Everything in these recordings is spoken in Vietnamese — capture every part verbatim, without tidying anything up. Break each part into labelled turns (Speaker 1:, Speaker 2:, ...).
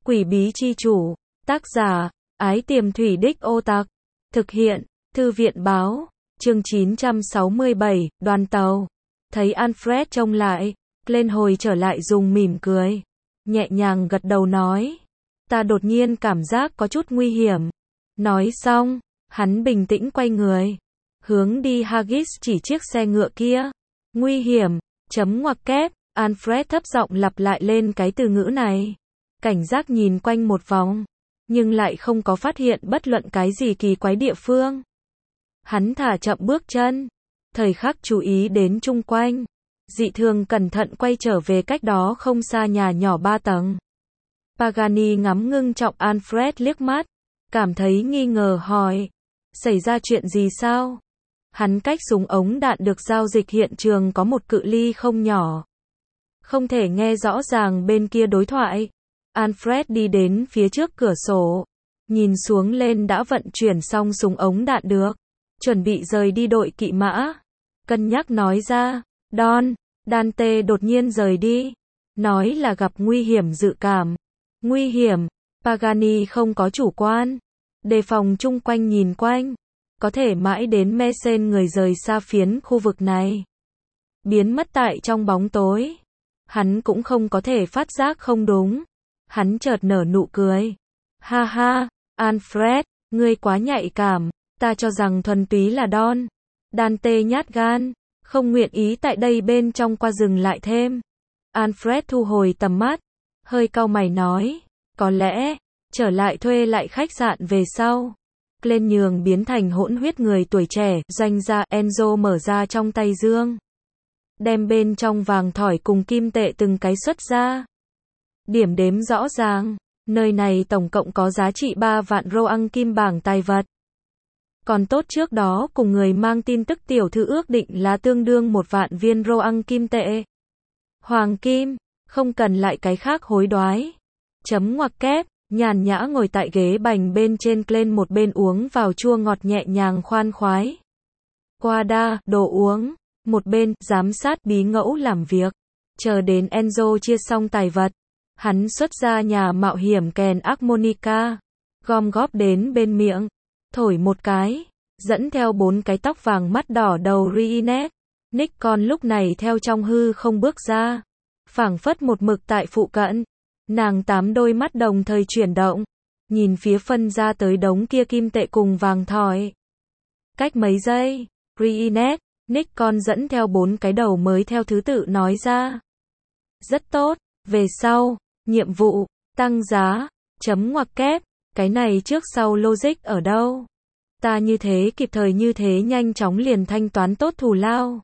Speaker 1: Quỷ bí chi chủ. Tác giả, Ái Tiềm Thủy Đích Ô Tặc. Thực hiện, Thư viện báo. Chương chín trăm sáu mươi bảy, đoàn tàu. Thấy Alfred trông lại, Glenn hồi trở lại dùng mỉm cười. Nhẹ nhàng gật đầu nói. Ta đột nhiên cảm giác có chút nguy hiểm. Nói xong, hắn bình tĩnh quay người. Hướng đi Haggis chỉ chiếc xe ngựa kia. Nguy hiểm, chấm ngoặc kép. Alfred thấp giọng lặp lại lên cái từ ngữ này. Cảnh giác nhìn quanh một vòng, nhưng lại không có phát hiện bất luận cái gì kỳ quái địa phương. Hắn thả chậm bước chân, thời khắc chú ý đến chung quanh, dị thường cẩn thận quay trở về cách đó không xa nhà nhỏ ba tầng. Pagani ngắm ngưng trọng Alfred liếc mắt, cảm thấy nghi ngờ hỏi, xảy ra chuyện gì sao? Hắn cách súng ống đạn được giao dịch hiện trường có một cự ly không nhỏ. Không thể nghe rõ ràng bên kia đối thoại. Alfred đi đến phía trước cửa sổ, nhìn xuống lên đã vận chuyển xong súng ống đạn được, chuẩn bị rời đi đội kỵ mã. Cân nhắc nói ra, Don, Dante đột nhiên rời đi, nói là gặp nguy hiểm dự cảm. Nguy hiểm, Pagani không có chủ quan, đề phòng chung quanh nhìn quanh, có thể mãi đến Mesen người rời xa phiến khu vực này, biến mất tại trong bóng tối. Hắn cũng không có thể phát giác không đúng. Hắn chợt nở nụ cười. Ha ha, Alfred, ngươi quá nhạy cảm, ta cho rằng thuần túy là Don. Dante nhát gan, không nguyện ý tại đây bên trong qua dừng lại thêm. Alfred thu hồi tầm mắt, hơi cau mày nói, có lẽ, trở lại thuê lại khách sạn về sau. Glenn nhường biến thành hỗn huyết người tuổi trẻ, doanh gia Enzo mở ra trong tay dương. Đem bên trong vàng thỏi cùng kim tệ từng cái xuất ra. Điểm đếm rõ ràng, nơi này tổng cộng có giá trị ba vạn roang kim bảng tài vật. Còn tốt trước đó cùng người mang tin tức tiểu thư ước định là tương đương một vạn viên roang kim tệ. Hoàng kim, không cần lại cái khác hối đoái. Chấm ngoặc kép, nhàn nhã ngồi tại ghế bành bên trên Glenn một bên uống vào chua ngọt nhẹ nhàng khoan khoái. Qua đa, đồ uống, một bên, giám sát bí ngẫu làm việc. Chờ đến Enzo chia xong tài vật. Hắn xuất ra nhà mạo hiểm kèn harmonica, gom góp đến bên miệng, thổi một cái, dẫn theo bốn cái tóc vàng mắt đỏ đầu Reinette. Nikon lúc này theo trong hư không bước ra, phảng phất một mực tại phụ cận. Nàng tám đôi mắt đồng thời chuyển động, nhìn phía phân ra tới đống kia kim tệ cùng vàng thỏi. Cách mấy giây, Reinette, Nikon dẫn theo bốn cái đầu mới theo thứ tự nói ra. Rất tốt, về sau. Nhiệm vụ, tăng giá, chấm ngoặc kép, cái này trước sau logic ở đâu? Ta như thế kịp thời như thế nhanh chóng liền thanh toán tốt thù lao.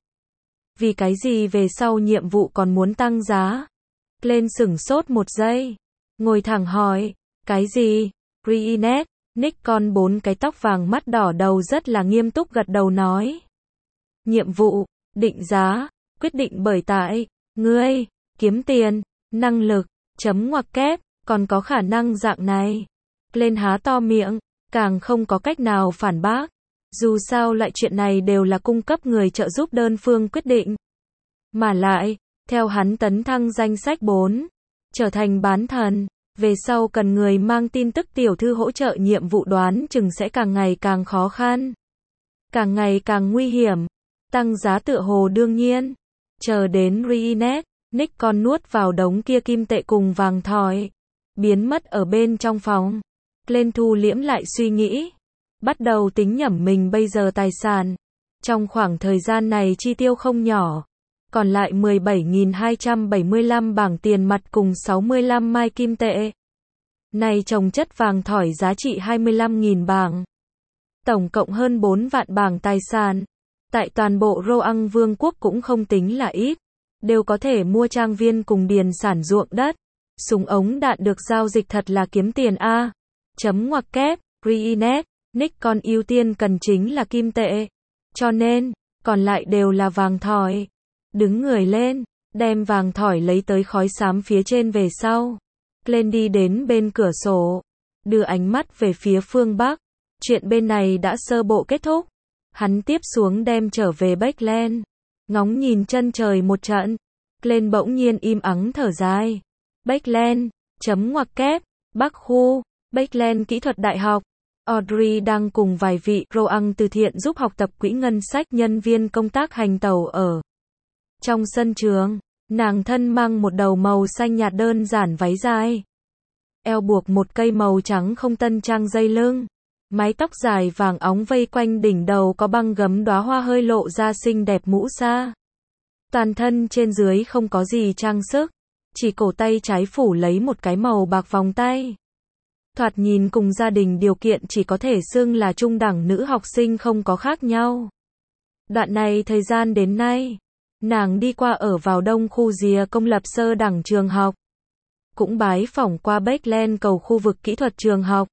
Speaker 1: Vì cái gì về sau nhiệm vụ còn muốn tăng giá? Lên sửng sốt một giây, ngồi thẳng hỏi, cái gì? Reinette, Nikon bốn cái tóc vàng mắt đỏ đầu rất là nghiêm túc gật đầu nói. Nhiệm vụ, định giá, quyết định bởi tại, ngươi, kiếm tiền, năng lực. Chấm ngoặc kép, còn có khả năng dạng này. Lên há to miệng, càng không có cách nào phản bác. Dù sao loại chuyện này đều là cung cấp người trợ giúp đơn phương quyết định. Mà lại, theo hắn tấn thăng danh sách bốn, trở thành bán thần, về sau cần người mang tin tức tiểu thư hỗ trợ nhiệm vụ đoán chừng sẽ càng ngày càng khó khăn. Càng ngày càng nguy hiểm. Tăng giá tựa hồ đương nhiên. Chờ đến Reinette. Nikon nuốt vào đống kia kim tệ cùng vàng thỏi, biến mất ở bên trong phòng. Glenn thu liễm lại suy nghĩ, bắt đầu tính nhẩm mình bây giờ tài sản. Trong khoảng thời gian này chi tiêu không nhỏ, còn lại mười bảy nghìn hai trăm bảy mươi lăm bảng tiền mặt cùng sáu mươi lăm mai kim tệ. Này chồng chất vàng thỏi giá trị hai mươi lăm nghìn bảng. Tổng cộng hơn bốn vạn bảng tài sản. Tại toàn bộ Roang Vương quốc cũng không tính là ít. Đều có thể mua trang viên cùng điền sản ruộng đất. Súng ống đạn được giao dịch thật là kiếm tiền a. Chấm ngoặc kép, Reinette, Nikon ưu tiên cần chính là kim tệ. Cho nên, còn lại đều là vàng thỏi. Đứng người lên, đem vàng thỏi lấy tới khói xám phía trên về sau. Glenn đi đến bên cửa sổ, đưa ánh mắt về phía phương Bắc. Chuyện bên này đã sơ bộ kết thúc. Hắn tiếp xuống đem trở về Backland. Ngóng nhìn chân trời một trận, Glenn bỗng nhiên im ắng thở dài. Backland, chấm ngoặc kép, Bắc khu, Bakeland Kỹ thuật Đại học. Audrey đang cùng vài vị Roang từ thiện giúp học tập quỹ ngân sách nhân viên công tác hành tẩu ở trong sân trường. Nàng thân mang một đầu màu xanh nhạt đơn giản váy dài. Eo buộc một cây màu trắng không tân trang dây lưng. Mái tóc dài vàng óng vây quanh đỉnh đầu có băng gấm đóa hoa hơi lộ ra xinh đẹp mũ sa. Toàn thân trên dưới không có gì trang sức. Chỉ cổ tay trái phủ lấy một cái màu bạc vòng tay. Thoạt nhìn cùng gia đình điều kiện chỉ có thể xưng là trung đẳng nữ học sinh không có khác nhau. Đoạn này thời gian đến nay, nàng đi qua ở vào đông khu rìa công lập sơ đẳng trường học. Cũng bái phỏng qua Bakeland cầu khu vực kỹ thuật trường học.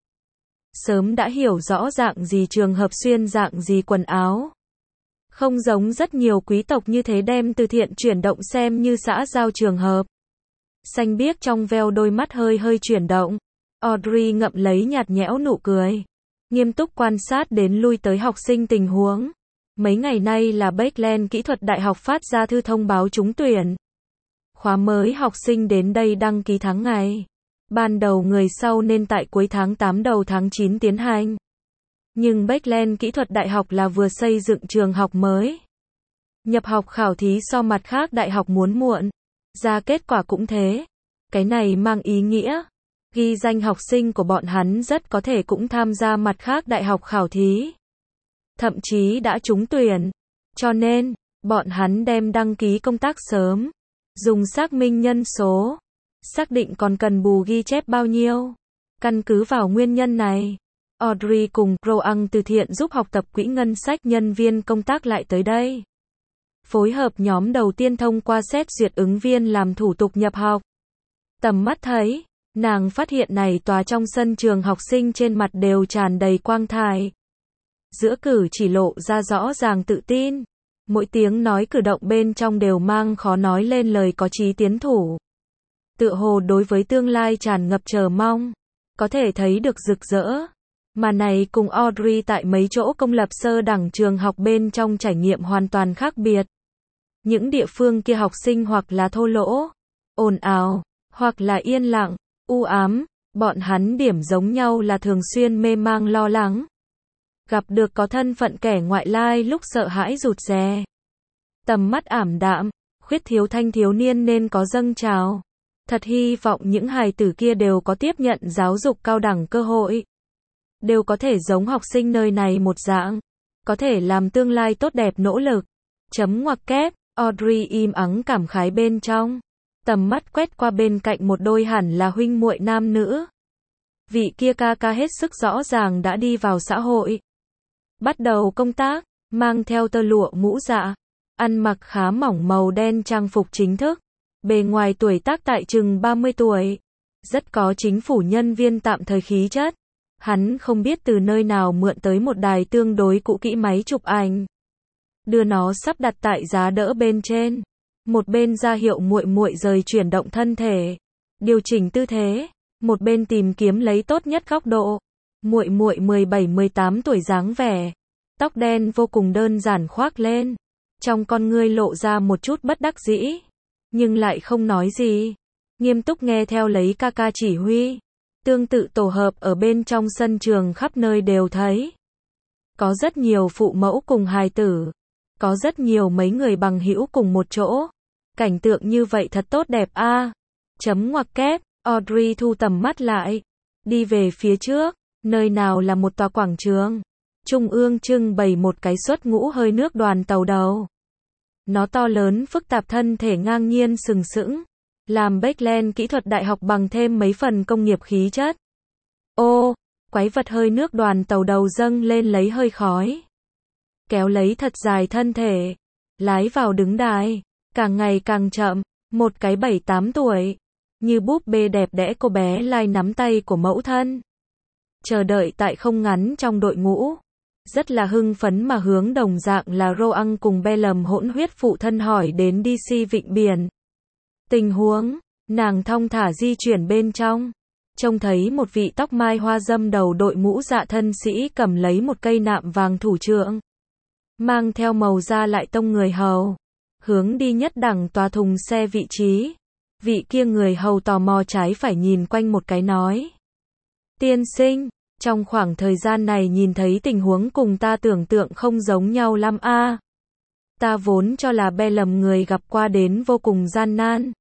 Speaker 1: Sớm đã hiểu rõ dạng gì trường hợp xuyên dạng gì quần áo. Không giống rất nhiều quý tộc như thế đem từ thiện chuyển động xem như xã giao trường hợp. Xanh biếc trong veo đôi mắt hơi hơi chuyển động. Audrey ngậm lấy nhạt nhẽo nụ cười. Nghiêm túc quan sát đến lui tới học sinh tình huống. Mấy ngày nay là Bakeland Kỹ thuật Đại học phát ra thư thông báo trúng tuyển. Khóa mới học sinh đến đây đăng ký tháng ngày. Ban đầu người sau nên tại cuối tháng tám đầu tháng chín tiến hành. Nhưng Bakeland Kỹ thuật Đại học là vừa xây dựng trường học mới. Nhập học khảo thí so mặt khác đại học muốn muộn. Ra kết quả cũng thế. Cái này mang ý nghĩa. Ghi danh học sinh của bọn hắn rất có thể cũng tham gia mặt khác đại học khảo thí. Thậm chí đã trúng tuyển. Cho nên, bọn hắn đem đăng ký công tác sớm. Dùng xác minh nhân số. Xác định còn cần bù ghi chép bao nhiêu. Căn cứ vào nguyên nhân này, Audrey cùng Roang từ thiện giúp học tập quỹ ngân sách nhân viên công tác lại tới đây. Phối hợp nhóm đầu tiên thông qua xét duyệt ứng viên làm thủ tục nhập học. Tầm mắt thấy, nàng phát hiện này tòa trong sân trường học sinh trên mặt đều tràn đầy quang thải. Giữa cử chỉ lộ ra rõ ràng tự tin. Mỗi tiếng nói cử động bên trong đều mang khó nói lên lời có chí tiến thủ. Tựa hồ đối với tương lai tràn ngập chờ mong. Có thể thấy được rực rỡ. Mà này cùng Audrey tại mấy chỗ công lập sơ đẳng trường học bên trong trải nghiệm hoàn toàn khác biệt. Những địa phương kia học sinh hoặc là thô lỗ, ồn ào, hoặc là yên lặng, u ám. Bọn hắn điểm giống nhau là thường xuyên mê mang lo lắng. Gặp được có thân phận kẻ ngoại lai lúc sợ hãi rụt rè. Tầm mắt ảm đạm, khuyết thiếu thanh thiếu niên nên có dâng trào. Thật hy vọng những hài tử kia đều có tiếp nhận giáo dục cao đẳng cơ hội. Đều có thể giống học sinh nơi này một dạng. Có thể làm tương lai tốt đẹp nỗ lực. Chấm ngoặc kép, Audrey im ắng cảm khái bên trong. Tầm mắt quét qua bên cạnh một đôi hẳn là huynh muội nam nữ. Vị kia ca ca hết sức rõ ràng đã đi vào xã hội. Bắt đầu công tác, mang theo tơ lụa mũ dạ. Ăn mặc khá mỏng màu đen trang phục chính thức. Bề ngoài tuổi tác tại chừng ba mươi tuổi. Rất có chính phủ nhân viên tạm thời khí chất. Hắn không biết từ nơi nào mượn tới một đài tương đối cũ kỹ máy chụp ảnh. Đưa nó sắp đặt tại giá đỡ bên trên. Một bên ra hiệu muội muội rời chuyển động thân thể, điều chỉnh tư thế, một bên tìm kiếm lấy tốt nhất góc độ. Muội muội mười bảy mười tám tuổi dáng vẻ, tóc đen vô cùng đơn giản khoác lên, trong con ngươi lộ ra một chút bất đắc dĩ, nhưng lại không nói gì, nghiêm túc nghe theo lấy ca ca chỉ huy. Tương tự tổ hợp ở bên trong sân trường khắp nơi đều thấy. Có rất nhiều phụ mẫu cùng hài tử, có rất nhiều mấy người bằng hữu cùng một chỗ. Cảnh tượng như vậy thật tốt đẹp a. À. Chấm ngoặc kép, Audrey thu tầm mắt lại, đi về phía trước, nơi nào là một tòa quảng trường. Trung ương trưng bày một cái suất ngũ hơi nước đoàn tàu đầu. Nó to lớn phức tạp thân thể ngang nhiên sừng sững, làm Bakeland Kỹ thuật Đại học bằng thêm mấy phần công nghiệp khí chất. Ô, quái vật hơi nước đoàn tàu đầu dâng lên lấy hơi khói. Kéo lấy thật dài thân thể, lái vào đứng đài. Càng ngày càng chậm, một cái bảy tám tuổi, như búp bê đẹp đẽ cô bé lai nắm tay của mẫu thân. Chờ đợi tại không ngắn trong đội ngũ. Rất là hưng phấn mà hướng đồng dạng là Roang cùng Bellum hỗn huyết phụ thân hỏi đến đê xê Vịnh Biển. Tình huống, nàng thong thả di chuyển bên trong. Trông thấy một vị tóc mai hoa dâm đầu đội mũ dạ thân sĩ cầm lấy một cây nạm vàng thủ trượng. Mang theo màu da lại tông người hầu. Hướng đi nhất đẳng tòa thùng xe vị trí. Vị kia người hầu tò mò trái phải nhìn quanh một cái nói. Tiên sinh, trong khoảng thời gian này nhìn thấy tình huống cùng ta tưởng tượng không giống nhau lắm a. Ta vốn cho là be lầm người gặp qua đến vô cùng gian nan,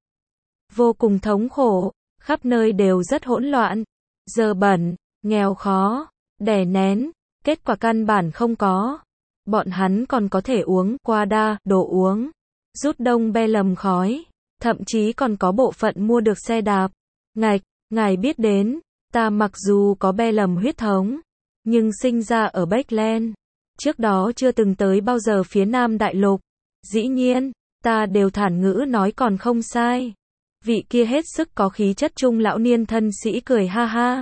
Speaker 1: vô cùng thống khổ, khắp nơi đều rất hỗn loạn, dơ bẩn, nghèo khó, đè nén, kết quả căn bản không có. Bọn hắn còn có thể uống qua đa, đồ uống, rút đông be lầm khói, thậm chí còn có bộ phận mua được xe đạp. Ngạch, ngài biết đến, ta mặc dù có be lầm huyết thống, nhưng sinh ra ở Beckland, trước đó chưa từng tới bao giờ phía Nam Đại Lục. Dĩ nhiên, ta đều thản ngữ nói còn không sai. Vị kia hết sức có khí chất trung lão niên thân sĩ cười ha ha.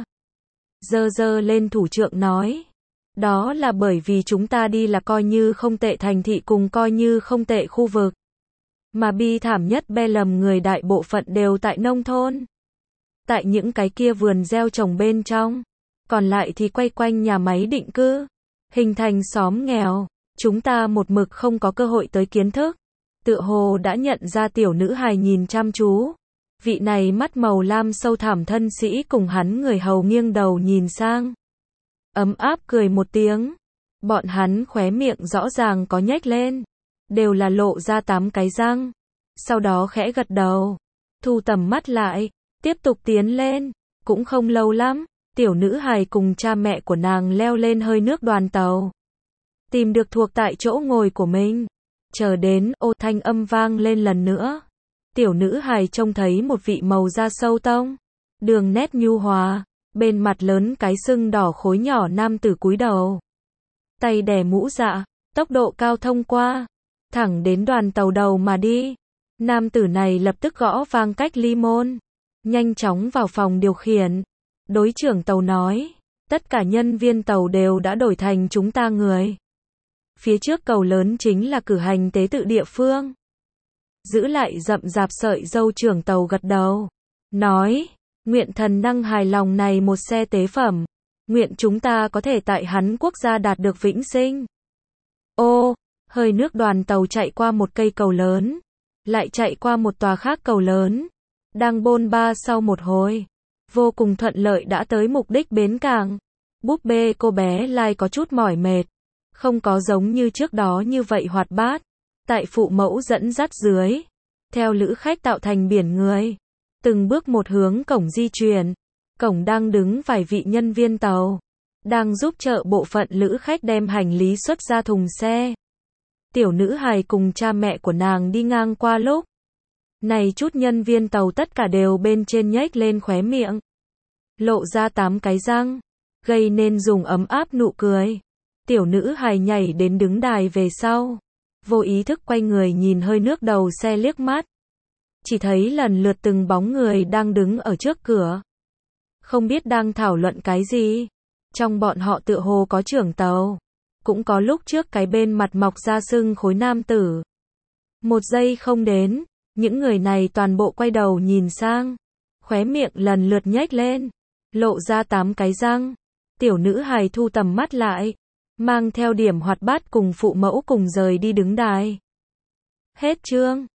Speaker 1: Giơ giơ lên thủ trượng nói. Đó là bởi vì chúng ta đi là coi như không tệ thành thị cùng coi như không tệ khu vực. Mà bi thảm nhất be lầm người đại bộ phận đều tại nông thôn. Tại những cái kia vườn gieo trồng bên trong. Còn lại thì quay quanh nhà máy định cư. Hình thành xóm nghèo. Chúng ta một mực không có cơ hội tới kiến thức. Tựa hồ đã nhận ra tiểu nữ hài nhìn chăm chú. Vị này mắt màu lam sâu thẳm thân sĩ cùng hắn người hầu nghiêng đầu nhìn sang. Ấm áp cười một tiếng. Bọn hắn khóe miệng rõ ràng có nhếch lên. Đều là lộ ra tám cái răng. Sau đó khẽ gật đầu. Thu tầm mắt lại. Tiếp tục tiến lên. Cũng không lâu lắm. Tiểu nữ hài cùng cha mẹ của nàng leo lên hơi nước đoàn tàu. Tìm được thuộc tại chỗ ngồi của mình. Chờ đến ô thanh âm vang lên lần nữa. Tiểu nữ hài trông thấy một vị màu da sâu tông. Đường nét nhu hòa. Bên mặt lớn cái sưng đỏ khối nhỏ nam tử cúi đầu. Tay đè mũ dạ. Tốc độ cao thông qua. Thẳng đến đoàn tàu đầu mà đi. Nam tử này lập tức gõ vang cách ly môn. Nhanh chóng vào phòng điều khiển. Đối trưởng tàu nói. Tất cả nhân viên tàu đều đã đổi thành chúng ta người. Phía trước cầu lớn chính là cử hành tế tự địa phương. Giữ lại rậm rạp sợi dâu trưởng tàu gật đầu. Nói, nguyện thần năng hài lòng này một xe tế phẩm. Nguyện chúng ta có thể tại hắn quốc gia đạt được vĩnh sinh. Ô, hơi nước đoàn tàu chạy qua một cây cầu lớn. Lại chạy qua một tòa khác cầu lớn. Đang bôn ba sau một hồi. Vô cùng thuận lợi đã tới mục đích bến cảng. Búp bê cô bé Lai có chút mỏi mệt. Không có giống như trước đó như vậy hoạt bát. Tại phụ mẫu dẫn dắt dưới. Theo lữ khách tạo thành biển người. Từng bước một hướng cổng di chuyển. Cổng đang đứng vài vị nhân viên tàu. Đang giúp trợ bộ phận lữ khách đem hành lý xuất ra thùng xe. Tiểu nữ hài cùng cha mẹ của nàng đi ngang qua lúc. Này chút nhân viên tàu tất cả đều bên trên nhếch lên khóe miệng. Lộ ra tám cái răng. Gây nên dùng ấm áp nụ cười. Tiểu nữ hài nhảy đến đứng đài về sau. Vô ý thức quay người nhìn hơi nước đầu xe liếc mắt. Chỉ thấy lần lượt từng bóng người đang đứng ở trước cửa. Không biết đang thảo luận cái gì. Trong bọn họ tựa hồ có trưởng tàu. Cũng có lúc trước cái bên mặt mọc ra sưng khối nam tử. Một giây không đến. Những người này toàn bộ quay đầu nhìn sang. Khóe miệng lần lượt nhếch lên. Lộ ra tám cái răng. Tiểu nữ hài thu tầm mắt lại. Mang theo điểm hoạt bát cùng phụ mẫu cùng rời đi đứng đài. Hết chương.